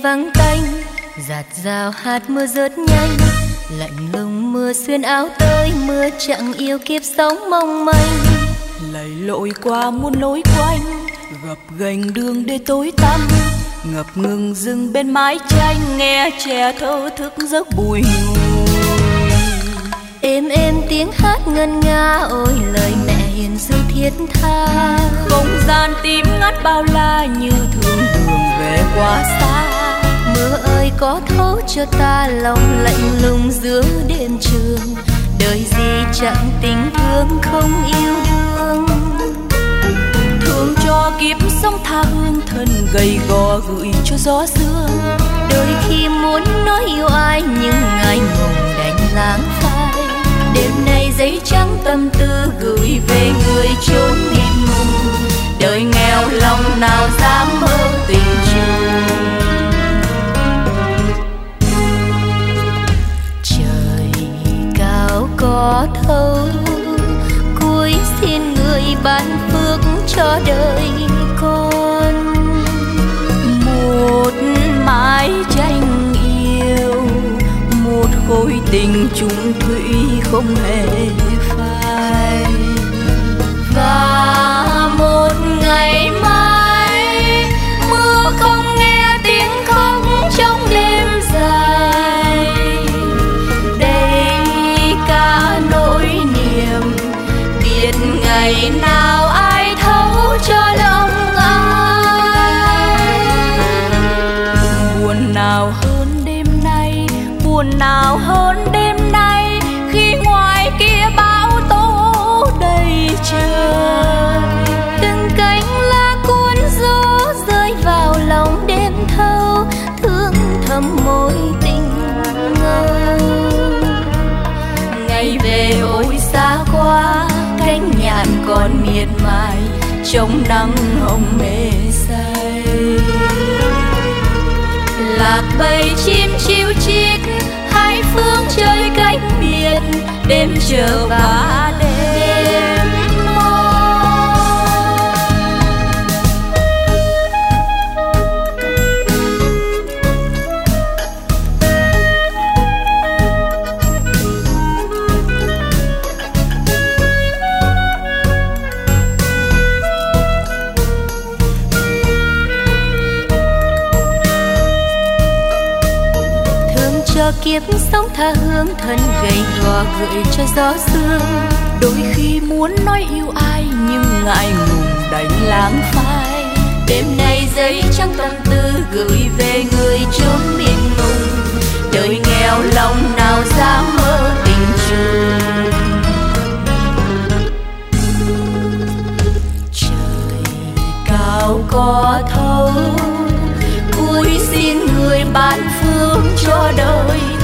vắng tanh, giạt rào hạt mưa rớt nhanh, lạnh lùng mưa xuyên áo tới, mưa chẳng yêu kiếp sống mong manh. Lầy lội qua muôn lối quanh, gập ghềnh đường để tối tăm, ngập ngừng dừng bên mái tranh, nghe trẻ thơ thức giấc bùi ngùi. Êm êm tiếng hát ngân nga, ôi lời mẹ hiền dư thiết tha. Không gian tím ngắt bao la, như thương đường về quá xa. Mưa ơi có thấu cho ta lòng lạnh lùng giữa đêm trường, đời gì chẳng tình thương không yêu đương. Thương cho kiếp sống tha hương, thân gầy gò gửi cho gió sương. Đôi khi muốn nói yêu ai nhưng ngại ngùng đành lãng phai. Đêm nay giấy trắng tâm tư gửi về người chốn miền mùng, đời nghèo lòng nào dám mơ tình trường. Trời cao có thấu, cúi xin người ban phước cho đời con. Một mái tranh yêu, một khối tình chung thủy không hề phai. Và một ngày mai mưa không nghe tiếng khóc trong đêm dài. Đây cả nỗi niềm, biết ngày nào ai thấu cho lòng ai. Buồn nào hơn đêm nay, buồn nào hơn đêm nay, khi ngoài kia bão tố đầy trời. Từng cánh lá cuốn gió rơi vào lòng đêm thâu, thương thầm mối tình ngâu. Ngày về ôi xa quá, cánh nhạn còn miệt mài trong nắng hồng mê say. Lạc bầy chim chiu chít hai phương chơi cánh biển, đêm chờ và đêm cho kiếp sống tha hương, thân gầy gò gửi cho gió sương. Đôi khi muốn nói yêu ai nhưng ngại ngùng đành lãng phai. Đêm nay giấy trắng tâm tư gửi về người chốn miền mùng, đời nghèo lòng nào dám mơ tình trường. Trời cao có thấu, cúi xin người ban phước cho đời